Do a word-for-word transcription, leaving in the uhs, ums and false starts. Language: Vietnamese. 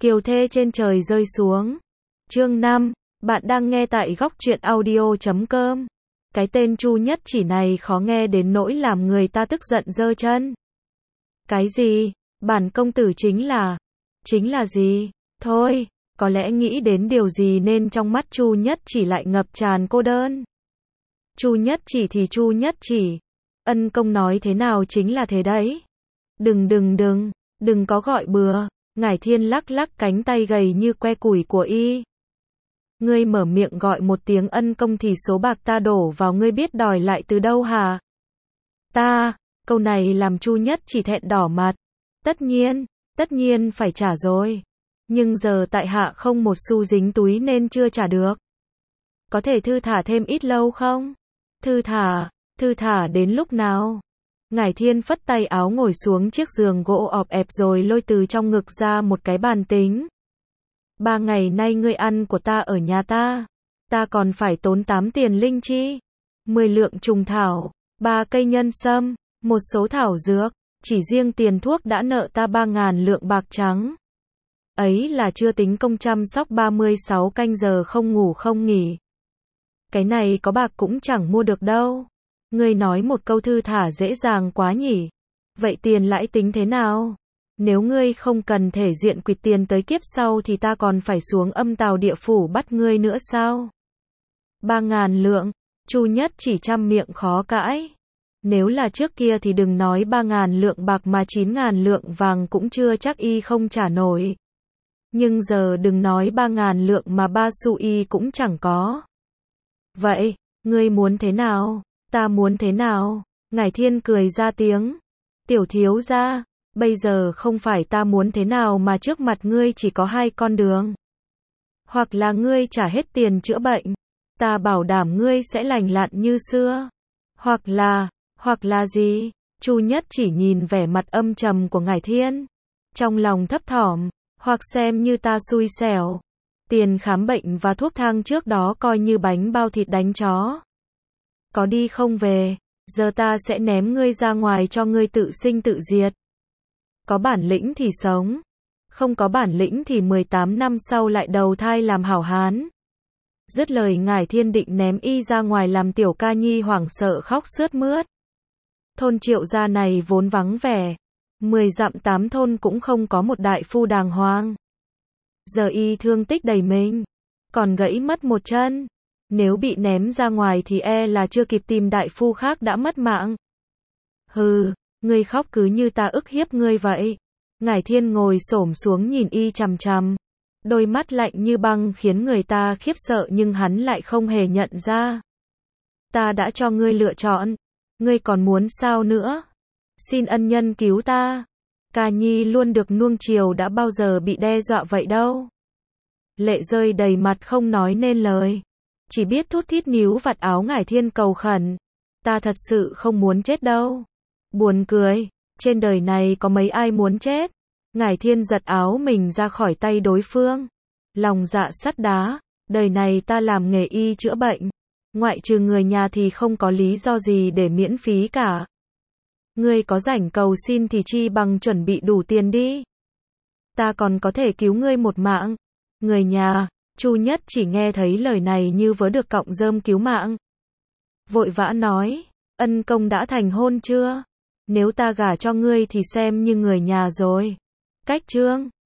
Kiều thê trên trời rơi xuống. Chương năm, bạn đang nghe tại góc truyện audio chấm com. Cái tên Chu Nhất Chỉ này khó nghe đến nỗi làm người ta tức giận giơ chân. Cái gì? Bản công tử chính là... Chính là gì? Thôi, có lẽ nghĩ đến điều gì nên trong mắt Chu Nhất Chỉ lại ngập tràn cô đơn. Chu Nhất Chỉ thì Chu Nhất Chỉ. Ân công nói thế nào chính là thế đấy. Đừng đừng đừng, đừng có gọi bừa. Ngải Thiên lắc lắc cánh tay gầy như que củi của y. Ngươi mở miệng gọi một tiếng ân công thì số bạc ta đổ vào ngươi biết đòi lại từ đâu hả? Ta, câu này làm Chu Nhất Chỉ thẹn đỏ mặt. Tất nhiên, tất nhiên phải trả rồi. Nhưng giờ tại hạ không một xu dính túi nên chưa trả được. Có thể thư thả thêm ít lâu không? Thư thả, thư thả đến lúc nào? Ngải Thiên phất tay áo ngồi xuống chiếc giường gỗ ọp ẹp rồi lôi từ trong ngực ra một cái bàn tính. Ba ngày nay ngươi ăn của ta ở nhà ta. Ta còn phải tốn tám tiền linh chi. Mười lượng trùng thảo, ba cây nhân sâm, một số thảo dược. Chỉ riêng tiền thuốc đã nợ ta ba ngàn lượng bạc trắng. Ấy là chưa tính công chăm sóc ba mươi sáu canh giờ không ngủ không nghỉ. Cái này có bạc cũng chẳng mua được đâu. Ngươi nói một câu thư thả dễ dàng quá nhỉ. Vậy tiền lãi tính thế nào? Nếu ngươi không cần thể diện quỵt tiền tới kiếp sau thì ta còn phải xuống âm tào địa phủ bắt ngươi nữa sao? Ba ngàn lượng, Chu Nhất Chỉ trăm miệng khó cãi. Nếu là trước kia thì đừng nói ba ngàn lượng bạc mà chín ngàn lượng vàng cũng chưa chắc y không trả nổi. Nhưng giờ đừng nói ba ngàn lượng mà ba xu y cũng chẳng có. Vậy, ngươi muốn thế nào? Ta muốn thế nào? Ngải Thiên cười ra tiếng. Tiểu thiếu gia, bây giờ không phải ta muốn thế nào mà trước mặt ngươi chỉ có hai con đường. Hoặc là ngươi trả hết tiền chữa bệnh, ta bảo đảm ngươi sẽ lành lặn như xưa. Hoặc là, hoặc là gì? Chu Nhất Chỉ nhìn vẻ mặt âm trầm của Ngải Thiên. Trong lòng thấp thỏm, hoặc xem như ta xui xẻo. Tiền khám bệnh và thuốc thang trước đó coi như bánh bao thịt đánh chó. Có đi không về, giờ ta sẽ ném ngươi ra ngoài cho ngươi tự sinh tự diệt. Có bản lĩnh thì sống, không có bản lĩnh thì mười tám năm sau lại đầu thai làm hảo hán. Dứt lời Ngải Thiên định ném y ra ngoài làm Tiểu Ca Nhi hoảng sợ khóc sướt mướt. Thôn Triệu gia này vốn vắng vẻ, mười dặm tám thôn cũng không có một đại phu đàng hoàng. Giờ y thương tích đầy mình, còn gãy mất một chân. Nếu bị ném ra ngoài thì e là chưa kịp tìm đại phu khác đã mất mạng. Hừ, ngươi khóc cứ như ta ức hiếp ngươi vậy. Ngải Thiên ngồi xổm xuống nhìn y chằm chằm. Đôi mắt lạnh như băng khiến người ta khiếp sợ nhưng hắn lại không hề nhận ra. Ta đã cho ngươi lựa chọn. Ngươi còn muốn sao nữa? Xin ân nhân cứu ta. Ca Nhi luôn được nuông chiều đã bao giờ bị đe dọa vậy đâu. Lệ rơi đầy mặt không nói nên lời. Chỉ biết thút thít níu vạt áo Ngải Thiên cầu khẩn. Ta thật sự không muốn chết đâu. Buồn cười, trên đời này có mấy ai muốn chết. Ngải Thiên giật áo mình ra khỏi tay đối phương. Lòng dạ sắt đá, đời này ta làm nghề y chữa bệnh. Ngoại trừ người nhà thì không có lý do gì để miễn phí cả. Ngươi có rảnh cầu xin thì chi bằng chuẩn bị đủ tiền đi. Ta còn có thể cứu ngươi một mạng. Người nhà, Chu Nhất Chỉ nghe thấy lời này như vớ được cọng rơm cứu mạng. Vội vã nói, ân công đã thành hôn chưa? Nếu ta gả cho ngươi thì xem như người nhà rồi. Cách chương